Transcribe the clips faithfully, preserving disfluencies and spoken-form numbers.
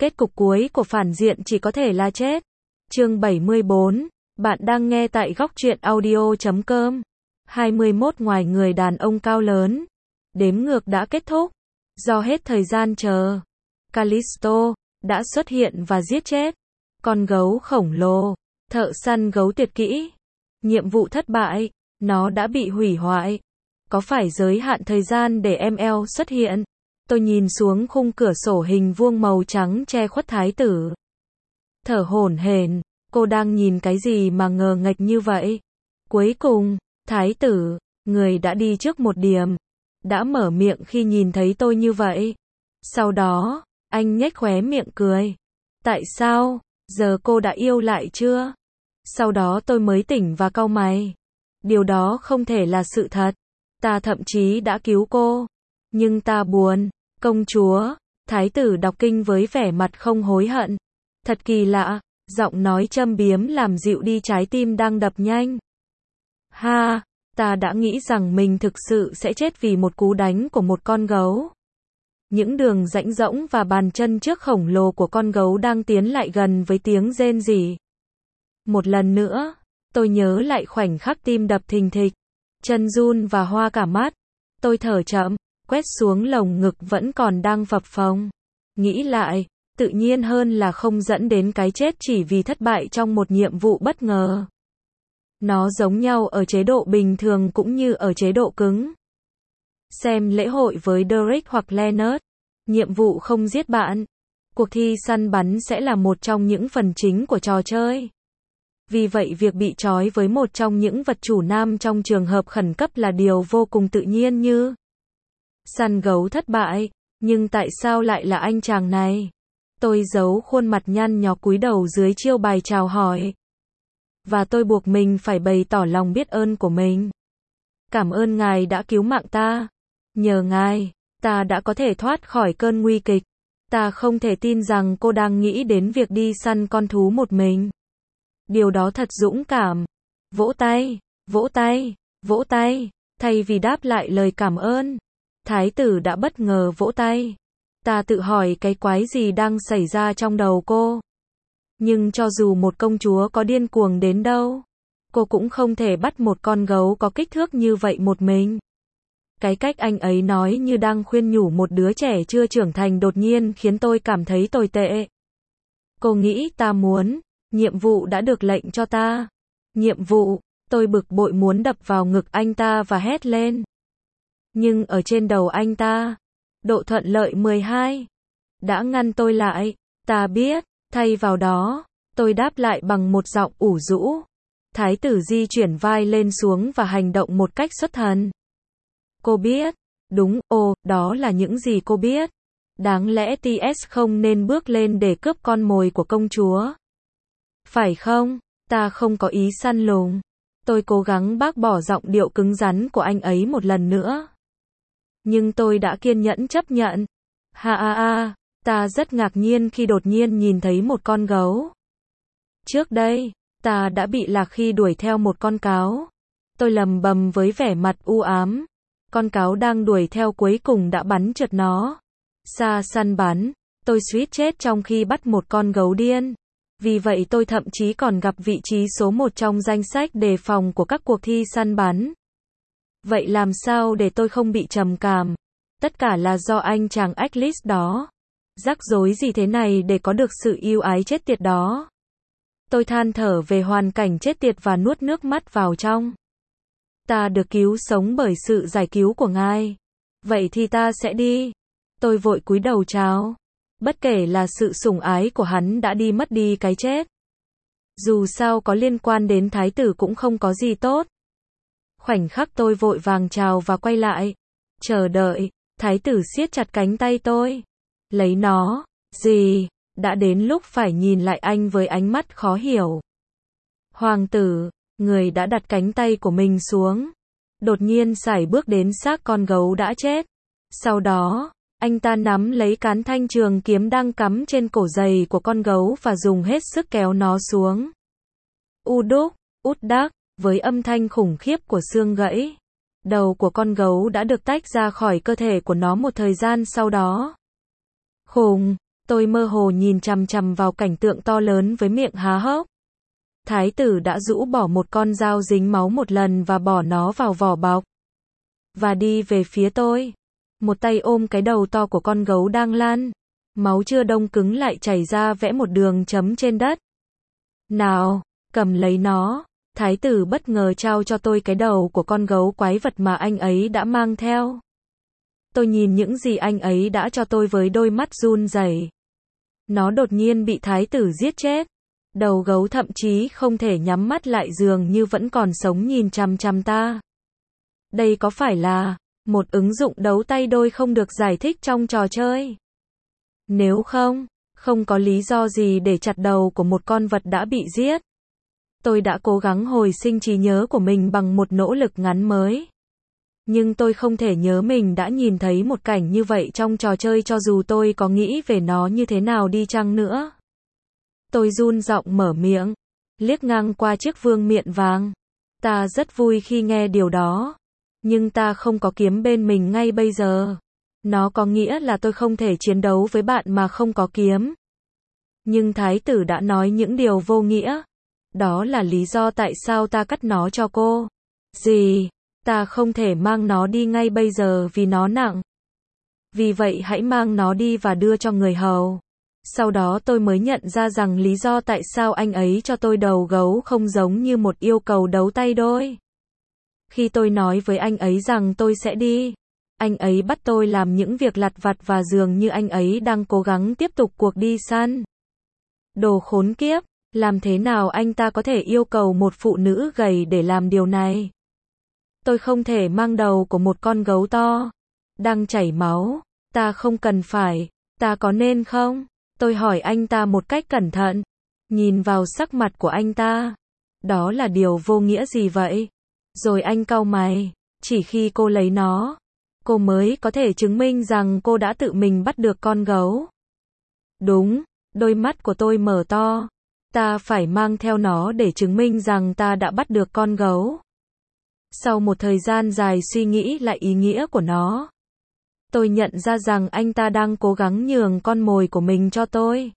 Kết cục cuối của phản diện chỉ có thể là chết. Chương bảy mươi bốn, bạn đang nghe tại góc truyện audio chấm com. hai mươi mốt Ngoài người đàn ông cao lớn, đếm ngược đã kết thúc. Do hết thời gian chờ, Callisto đã xuất hiện và giết chết con gấu khổng lồ, thợ săn gấu tuyệt kỹ. Nhiệm vụ thất bại, nó đã bị hủy hoại. Có phải giới hạn thời gian để em lờ xuất hiện? Tôi nhìn xuống khung cửa sổ hình vuông màu trắng che khuất thái tử. Thở hổn hển, cô đang nhìn cái gì mà ngờ nghệch như vậy? Cuối cùng, thái tử, người đã đi trước một điểm, đã mở miệng khi nhìn thấy tôi như vậy. Sau đó, anh nhếch khóe miệng cười. Tại sao? Giờ cô đã yêu lại chưa? Sau đó tôi mới tỉnh và cau mày. Điều đó không thể là sự thật. Ta thậm chí đã cứu cô. Nhưng ta buồn. Công chúa, thái tử đọc kinh với vẻ mặt không hối hận. Thật kỳ lạ, giọng nói châm biếm làm dịu đi trái tim đang đập nhanh. Ha, ta đã nghĩ rằng mình thực sự sẽ chết vì một cú đánh của một con gấu. Những đường rãnh rỗng và bàn chân trước khổng lồ của con gấu đang tiến lại gần với tiếng rên rỉ. Một lần nữa, tôi nhớ lại khoảnh khắc tim đập thình thịch, chân run và hoa cả mắt. Tôi thở chậm, quét xuống lồng ngực vẫn còn đang phập phồng. Nghĩ lại, tự nhiên hơn là không dẫn đến cái chết chỉ vì thất bại trong một nhiệm vụ bất ngờ. Nó giống nhau ở chế độ bình thường cũng như ở chế độ cứng. Xem lễ hội với Derek hoặc Leonard. Nhiệm vụ không giết bạn. Cuộc thi săn bắn sẽ là một trong những phần chính của trò chơi. Vì vậy việc bị trói với một trong những vật chủ nam trong trường hợp khẩn cấp là điều vô cùng tự nhiên như săn gấu thất bại, nhưng tại sao lại là anh chàng này? Tôi giấu khuôn mặt nhăn nhó cúi đầu dưới chiêu bài chào hỏi. Và tôi buộc mình phải bày tỏ lòng biết ơn của mình. Cảm ơn ngài đã cứu mạng ta. Nhờ ngài, ta đã có thể thoát khỏi cơn nguy kịch. Ta không thể tin rằng cô đang nghĩ đến việc đi săn con thú một mình. Điều đó thật dũng cảm. Vỗ tay, vỗ tay, vỗ tay. Thay vì đáp lại lời cảm ơn, thái tử đã bất ngờ vỗ tay. Ta tự hỏi cái quái gì đang xảy ra trong đầu cô. Nhưng cho dù một công chúa có điên cuồng đến đâu, cô cũng không thể bắt một con gấu có kích thước như vậy một mình. Cái cách anh ấy nói như đang khuyên nhủ một đứa trẻ chưa trưởng thành đột nhiên khiến tôi cảm thấy tồi tệ. Cô nghĩ ta muốn, nhiệm vụ đã được lệnh cho ta. Nhiệm vụ, tôi bực bội muốn đập vào ngực anh ta và hét lên. Nhưng ở trên đầu anh ta, độ thuận lợi mười hai đã ngăn tôi lại. Ta biết, thay vào đó, tôi đáp lại bằng một giọng ủ rũ. Thái tử di chuyển vai lên xuống và hành động một cách xuất thần. Cô biết, đúng, ồ, đó là những gì cô biết. Đáng lẽ tê ét không nên bước lên để cướp con mồi của công chúa. Phải không? Ta không có ý săn lùng. Tôi cố gắng bác bỏ giọng điệu cứng rắn của anh ấy một lần nữa. Nhưng tôi đã kiên nhẫn chấp nhận. Ha ha ha, ta rất ngạc nhiên khi đột nhiên nhìn thấy một con gấu. Trước đây, ta đã bị lạc khi đuổi theo một con cáo. Tôi lầm bầm với vẻ mặt u ám. Con cáo đang đuổi theo cuối cùng đã bắn trượt nó. Xa săn bắn, tôi suýt chết trong khi bắt một con gấu điên. Vì vậy tôi thậm chí còn gặp vị trí số một trong danh sách đề phòng của các cuộc thi săn bắn. Vậy làm sao để tôi không bị trầm cảm? Tất cả là do anh chàng Achilles đó. Rắc rối gì thế này để có được sự yêu ái chết tiệt đó? Tôi than thở về hoàn cảnh chết tiệt và nuốt nước mắt vào trong. Ta được cứu sống bởi sự giải cứu của ngài. Vậy thì ta sẽ đi. Tôi vội cúi đầu chào. Bất kể là sự sủng ái của hắn đã đi mất đi cái chết. Dù sao có liên quan đến thái tử cũng không có gì tốt. Khoảnh khắc tôi vội vàng chào và quay lại. Chờ đợi, thái tử siết chặt cánh tay tôi. Lấy nó, gì? Đã đến lúc phải nhìn lại anh với ánh mắt khó hiểu. Hoàng tử, người đã đặt cánh tay của mình xuống. Đột nhiên sải bước đến xác con gấu đã chết. Sau đó, anh ta nắm lấy cán thanh trường kiếm đang cắm trên cổ giày của con gấu và dùng hết sức kéo nó xuống. U đúc, út đắc, với âm thanh khủng khiếp của xương gãy. Đầu của con gấu đã được tách ra khỏi cơ thể của nó một thời gian sau đó. Khùng, Tôi mơ hồ nhìn chằm chằm vào cảnh tượng to lớn với miệng há hốc. Thái tử đã rũ bỏ một con dao dính máu một lần và bỏ nó vào vỏ bọc. Và đi về phía tôi. Một tay ôm cái đầu to của con gấu đang lăn. Máu chưa đông cứng lại chảy ra vẽ một đường chấm trên đất. Nào, cầm lấy nó. Thái tử bất ngờ trao cho tôi cái đầu của con gấu quái vật mà anh ấy đã mang theo. Tôi nhìn những gì anh ấy đã cho tôi với đôi mắt run rẩy. Nó đột nhiên bị thái tử giết chết. Đầu gấu thậm chí không thể nhắm mắt lại, dường như vẫn còn sống nhìn chằm chằm ta. Đây có phải là một ứng dụng đấu tay đôi không được giải thích trong trò chơi? Nếu không, không có lý do gì để chặt đầu của một con vật đã bị giết. Tôi đã cố gắng hồi sinh trí nhớ của mình bằng một nỗ lực ngắn mới. Nhưng tôi không thể nhớ mình đã nhìn thấy một cảnh như vậy trong trò chơi cho dù tôi có nghĩ về nó như thế nào đi chăng nữa. Tôi run giọng mở miệng, liếc ngang qua chiếc vương miện vàng. Ta rất vui khi nghe điều đó. Nhưng ta không có kiếm bên mình ngay bây giờ. Nó có nghĩa là tôi không thể chiến đấu với bạn mà không có kiếm. Nhưng thái tử đã nói những điều vô nghĩa. Đó là lý do tại sao ta cắt nó cho cô. Gì? Ta không thể mang nó đi ngay bây giờ vì nó nặng. Vì vậy hãy mang nó đi và đưa cho người hầu. Sau đó tôi mới nhận ra rằng lý do tại sao anh ấy cho tôi đầu gấu không giống như một yêu cầu đấu tay đôi. Khi tôi nói với anh ấy rằng tôi sẽ đi, anh ấy bắt tôi làm những việc lặt vặt và dường như anh ấy đang cố gắng tiếp tục cuộc đi săn. Đồ khốn kiếp, làm thế nào anh ta có thể yêu cầu một phụ nữ gầy để làm điều này? Tôi không thể mang đầu của một con gấu to, đang chảy máu. Ta không cần phải, ta có nên không? Tôi hỏi anh ta một cách cẩn thận, nhìn vào sắc mặt của anh ta. Đó là điều vô nghĩa gì vậy? Rồi anh cau mày, chỉ khi cô lấy nó, cô mới có thể chứng minh rằng cô đã tự mình bắt được con gấu. Đúng, đôi mắt của tôi mở to. Ta phải mang theo nó để chứng minh rằng ta đã bắt được con gấu. Sau một thời gian dài suy nghĩ lại ý nghĩa của nó, tôi nhận ra rằng anh ta đang cố gắng nhường con mồi của mình cho tôi.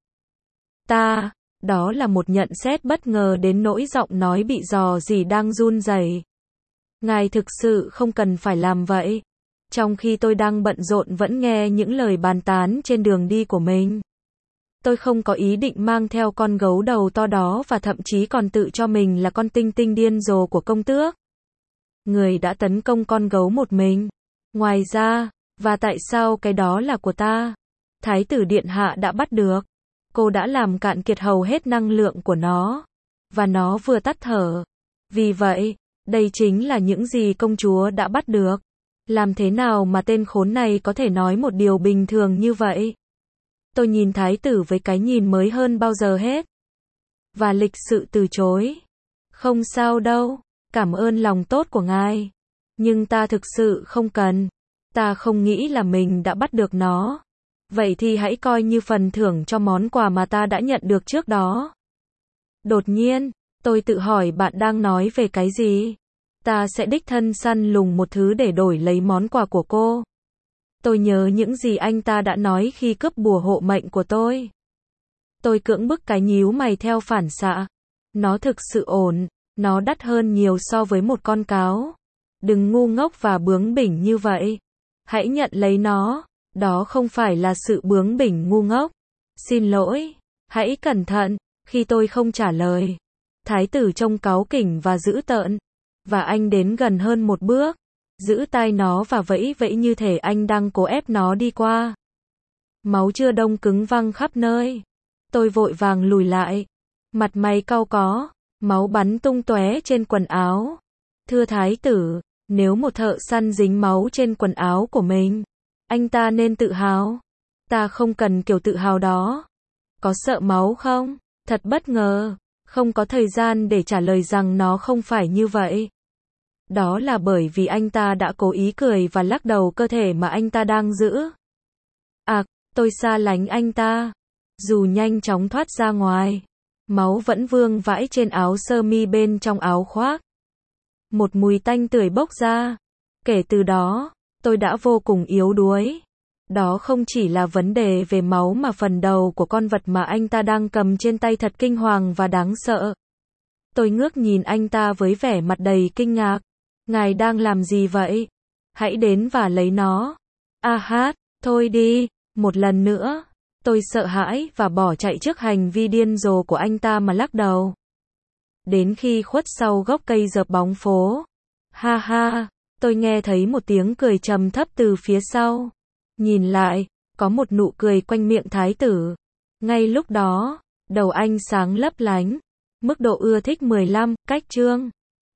Ta, đó là một nhận xét bất ngờ đến nỗi giọng nói bị rò rỉ đang run rẩy. Ngài thực sự không cần phải làm vậy. Trong khi tôi đang bận rộn vẫn nghe những lời bàn tán trên đường đi của mình. Tôi không có ý định mang theo con gấu đầu to đó và thậm chí còn tự cho mình là con tinh tinh điên rồ của công tước. Người đã tấn công con gấu một mình. Ngoài ra, và tại sao cái đó là của ta? Thái tử điện hạ đã bắt được. Cô đã làm cạn kiệt hầu hết năng lượng của nó. Và nó vừa tắt thở. Vì vậy, đây chính là những gì công chúa đã bắt được. Làm thế nào mà tên khốn này có thể nói một điều bình thường như vậy? Tôi nhìn thái tử với cái nhìn mới hơn bao giờ hết. Và lịch sự từ chối. Không sao đâu, cảm ơn lòng tốt của ngài. Nhưng ta thực sự không cần. Ta không nghĩ là mình đã bắt được nó. Vậy thì hãy coi như phần thưởng cho món quà mà ta đã nhận được trước đó. Đột nhiên, tôi tự hỏi bạn đang nói về cái gì? Ta sẽ đích thân săn lùng một thứ để đổi lấy món quà của cô. Tôi nhớ những gì anh ta đã nói khi cướp bùa hộ mệnh của tôi. Tôi cưỡng bức cái nhíu mày theo phản xạ. Nó thực sự ổn, nó đắt hơn nhiều so với một con cáo. Đừng ngu ngốc và bướng bỉnh như vậy. Hãy nhận lấy nó, đó không phải là sự bướng bỉnh ngu ngốc. Xin lỗi, hãy cẩn thận, khi tôi không trả lời. Thái tử trông cáu kỉnh và dữ tợn. Và anh đến gần hơn một bước, giữ tay nó và vẫy vẫy như thể anh đang cố ép nó đi qua. Máu chưa đông cứng văng khắp nơi. Tôi vội vàng lùi lại. Mặt mày cau có, máu bắn tung tóe trên quần áo. Thưa thái tử, nếu một thợ săn dính máu trên quần áo của mình, anh ta nên tự hào. Ta không cần kiểu tự hào đó. Có sợ máu không? Thật bất ngờ. Không có thời gian để trả lời rằng nó không phải như vậy. Đó là bởi vì anh ta đã cố ý cười và lắc đầu cơ thể mà anh ta đang giữ. À, tôi xa lánh anh ta. Dù nhanh chóng thoát ra ngoài, máu vẫn vương vãi trên áo sơ mi bên trong áo khoác. Một mùi tanh tưởi bốc ra. Kể từ đó, tôi đã vô cùng yếu đuối. Đó không chỉ là vấn đề về máu mà phần đầu của con vật mà anh ta đang cầm trên tay thật kinh hoàng và đáng sợ. Tôi ngước nhìn anh ta với vẻ mặt đầy kinh ngạc. Ngài đang làm gì vậy? Hãy đến và lấy nó. A hát, thôi đi, một lần nữa. Tôi sợ hãi và bỏ chạy trước hành vi điên rồ của anh ta mà lắc đầu. Đến khi khuất sau gốc cây dợp bóng phố. Ha ha, tôi nghe thấy một tiếng cười trầm thấp từ phía sau. Nhìn lại, có một nụ cười quanh miệng thái tử. Ngay lúc đó, đầu anh sáng lấp lánh. Mức độ ưa thích mười lăm, cách chương.